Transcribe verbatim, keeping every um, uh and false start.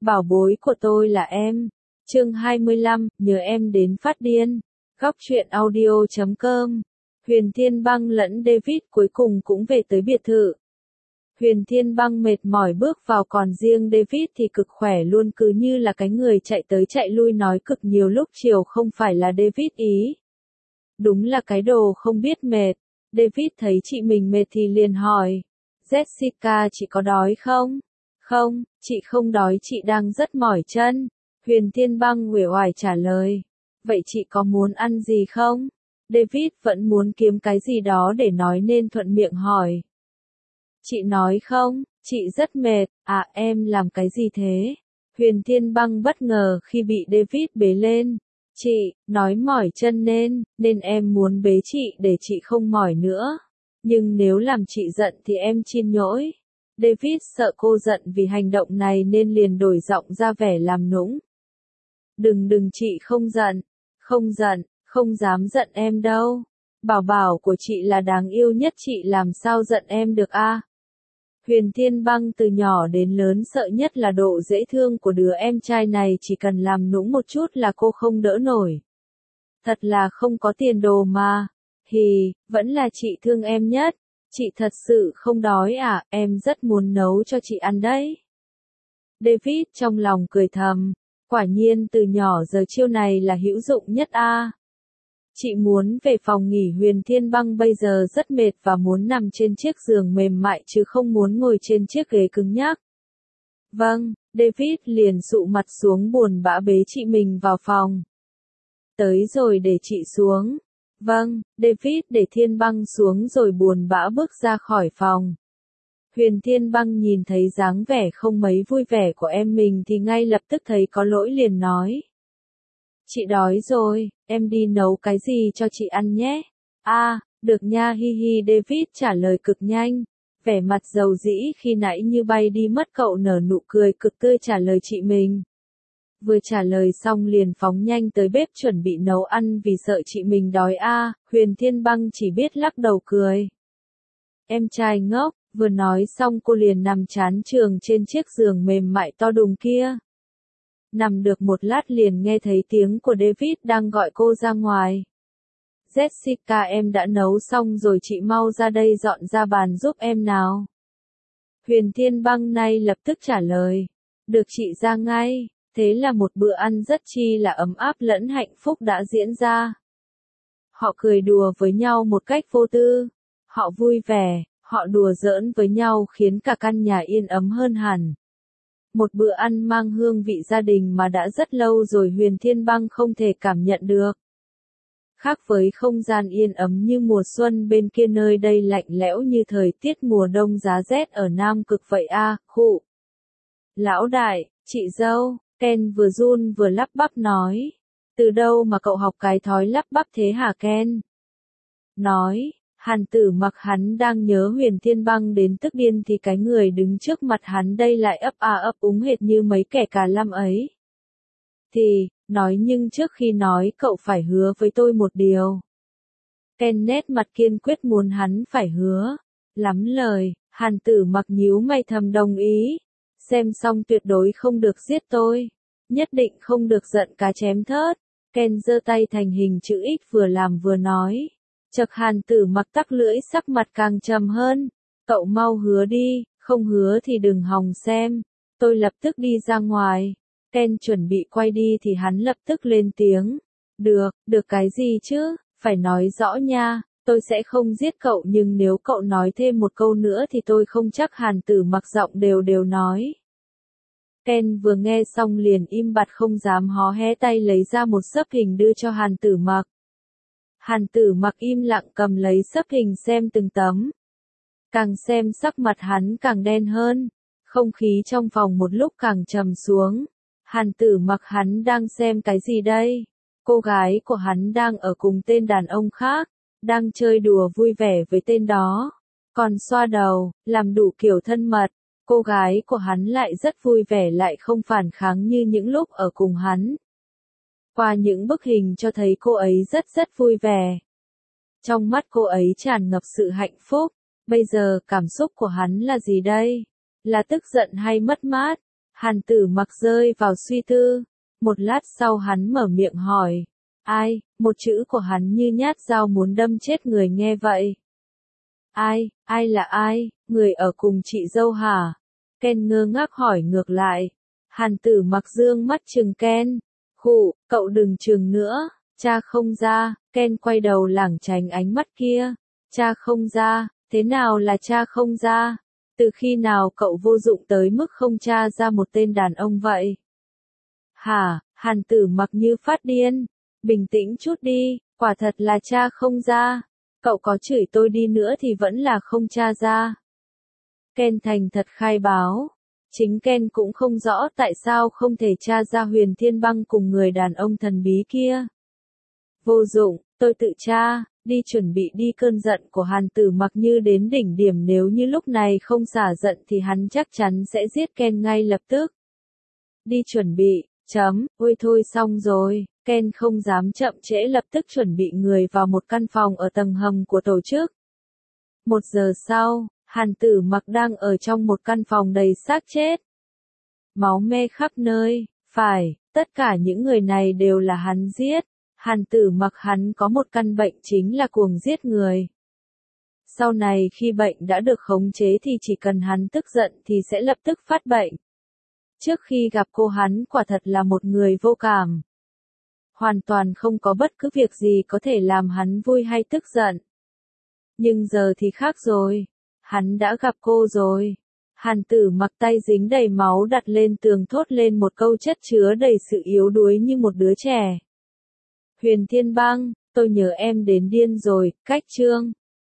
Bảo bối của tôi là em. Chương hai mươi lăm, nhớ em đến phát điên. Góc truyện audio chấm com. Huyền Thiên Băng lẫn David cuối cùng cũng về tới biệt thự. Huyền Thiên Băng mệt mỏi bước vào, còn riêng David thì cực khỏe luôn, cứ như là cái người chạy tới chạy lui nói cực nhiều lúc chiều không phải là David ý. Đúng là cái đồ không biết mệt. David thấy chị mình mệt thì liền hỏi. Jessica, chị có đói không? Không, chị không đói, chị đang rất mỏi chân. Huyền Thiên Băng uể oải trả lời. Vậy chị có muốn ăn gì không? David vẫn muốn kiếm cái gì đó để nói nên thuận miệng hỏi. Chị nói không, chị rất mệt. À, em làm cái gì thế? Huyền Thiên Băng bất ngờ khi bị David bế lên. Chị, nói mỏi chân nên, nên em muốn bế chị để chị không mỏi nữa. Nhưng nếu làm chị giận thì em xin lỗi. David sợ cô giận vì hành động này nên liền đổi giọng ra vẻ làm nũng. Đừng đừng, chị không giận. Không giận, không dám giận em đâu. Bảo bảo của chị là đáng yêu nhất, chị làm sao giận em được a? Huyền Thiên Băng từ nhỏ đến lớn sợ nhất là độ dễ thương của đứa em trai này, chỉ cần làm nũng một chút là cô không đỡ nổi. Thật là không có tiền đồ mà. Hì, vẫn là chị thương em nhất. Chị thật sự không đói à, em rất muốn nấu cho chị ăn đấy. David trong lòng cười thầm, quả nhiên từ nhỏ giờ chiêu này là hữu dụng nhất a. Chị muốn về phòng nghỉ. Huyền Thiên Băng bây giờ rất mệt và muốn nằm trên chiếc giường mềm mại chứ không muốn ngồi trên chiếc ghế cứng nhắc. Vâng, David liền dụ mặt xuống buồn bã bế chị mình vào phòng. Tới rồi, để chị xuống. Vâng, David để Thiên Băng xuống rồi buồn bã bước ra khỏi phòng. Huyền Thiên Băng nhìn thấy dáng vẻ không mấy vui vẻ của em mình thì ngay lập tức thấy có lỗi, liền nói. Chị đói rồi, em đi nấu cái gì cho chị ăn nhé. À, được nha, hi hi. David trả lời cực nhanh. Vẻ mặt dầu dĩ khi nãy như bay đi mất, cậu nở nụ cười cực tươi trả lời chị mình. Vừa trả lời xong liền phóng nhanh tới bếp chuẩn bị nấu ăn vì sợ chị mình đói a. À, Huyền Thiên Băng chỉ biết lắc đầu cười. Em trai ngốc, vừa nói xong cô liền nằm chán chường trên chiếc giường mềm mại to đùng kia. Nằm được một lát liền nghe thấy tiếng của David đang gọi cô ra ngoài. Jessica, em đã nấu xong rồi, chị mau ra đây dọn ra bàn giúp em nào. Huyền Thiên Băng nay lập tức trả lời. Được, chị ra ngay. Thế là một bữa ăn rất chi là ấm áp lẫn hạnh phúc đã diễn ra. Họ cười đùa với nhau một cách vô tư. Họ vui vẻ, họ đùa giỡn với nhau khiến cả căn nhà yên ấm hơn hẳn. Một bữa ăn mang hương vị gia đình mà đã rất lâu rồi Huyền Thiên Băng không thể cảm nhận được. Khác với không gian yên ấm như mùa xuân bên kia, nơi đây lạnh lẽo như thời tiết mùa đông giá rét ở Nam Cực vậy a. À, khụ. Lão đại, chị dâu, Ken vừa run vừa lắp bắp nói. Từ đâu mà cậu học cái thói lắp bắp thế hả Ken? Nói. Hàn Tử Mặc hắn đang nhớ Huyền Thiên Băng đến tức điên thì cái người đứng trước mặt hắn đây lại ấp a ấp úng hệt như mấy kẻ cà lăm ấy. Thì, nói nhưng trước khi nói cậu phải hứa với tôi một điều. Ken nét mặt kiên quyết muốn hắn phải hứa. Lắm lời, Hàn Tử Mặc nhíu mày thầm đồng ý. Xem xong tuyệt đối không được giết tôi. Nhất định không được giận cá chém thớt. Ken giơ tay thành hình chữ X vừa làm vừa nói. Chợt Hàn Tử Mặc tắc lưỡi, sắc mặt càng trầm hơn. Cậu mau hứa đi, không hứa thì đừng hòng xem. Tôi lập tức đi ra ngoài. Ken chuẩn bị quay đi thì hắn lập tức lên tiếng. Được, được cái gì chứ, phải nói rõ nha. Tôi sẽ không giết cậu, nhưng nếu cậu nói thêm một câu nữa thì tôi không chắc. Hàn Tử Mặc giọng đều đều nói. Ken vừa nghe xong liền im bặt không dám hó hé, tay lấy ra một xấp hình đưa cho Hàn Tử Mặc. Hàn Tử Mặc im lặng cầm lấy xấp hình xem từng tấm. Càng xem sắc mặt hắn càng đen hơn. Không khí trong phòng một lúc càng trầm xuống. Hàn Tử Mặc, hắn đang xem cái gì đây? Cô gái của hắn đang ở cùng tên đàn ông khác, đang chơi đùa vui vẻ với tên đó. Còn xoa đầu, làm đủ kiểu thân mật. Cô gái của hắn lại rất vui vẻ, lại không phản kháng như những lúc ở cùng hắn. Qua những bức hình cho thấy cô ấy rất rất vui vẻ. Trong mắt cô ấy tràn ngập sự hạnh phúc. Bây giờ cảm xúc của hắn là gì đây? Là tức giận hay mất mát? Hàn Tử Mặc rơi vào suy tư, một lát sau hắn mở miệng hỏi, ai, một chữ của hắn như nhát dao muốn đâm chết người nghe vậy. Ai, ai là ai, người ở cùng chị dâu hả? Ken ngơ ngác hỏi ngược lại. Hàn Tử Mặc dương mắt trừng Ken, khụ, cậu đừng trừng nữa, cha không ra. Ken quay đầu lảng tránh ánh mắt kia, cha không ra, thế nào là cha không ra? Từ khi nào cậu vô dụng tới mức không tra ra một tên đàn ông vậy? Hả, Hàn Tử Mặc như phát điên, bình tĩnh chút đi, quả thật là cha không ra, cậu có chửi tôi đi nữa thì vẫn là không tra ra. Ken thành thật khai báo, chính Ken cũng không rõ tại sao không thể tra ra Huyền Thiên Băng cùng người đàn ông thần bí kia. Vô dụng, tôi tự tra. Đi chuẩn bị đi. Cơn giận của Hàn Tử Mặc như đến đỉnh điểm, nếu như lúc này không xả giận thì hắn chắc chắn sẽ giết Ken ngay lập tức. Đi chuẩn bị, chấm, ôi thôi xong rồi, Ken không dám chậm trễ lập tức chuẩn bị người vào một căn phòng ở tầng hầm của tổ chức. Một giờ sau, Hàn Tử Mặc đang ở trong một căn phòng đầy xác chết. Máu me khắp nơi, phải, tất cả những người này đều là hắn giết. Hàn Tử Mặc hắn có một căn bệnh chính là cuồng giết người. Sau này khi bệnh đã được khống chế thì chỉ cần hắn tức giận thì sẽ lập tức phát bệnh. Trước khi gặp cô hắn quả thật là một người vô cảm. Hoàn toàn không có bất cứ việc gì có thể làm hắn vui hay tức giận. Nhưng giờ thì khác rồi. Hắn đã gặp cô rồi. Hàn Tử Mặc tay dính đầy máu đặt lên tường thốt lên một câu chất chứa đầy sự yếu đuối như một đứa trẻ. Huyền Thiên Băng, tôi nhớ em đến điên rồi, cách chương.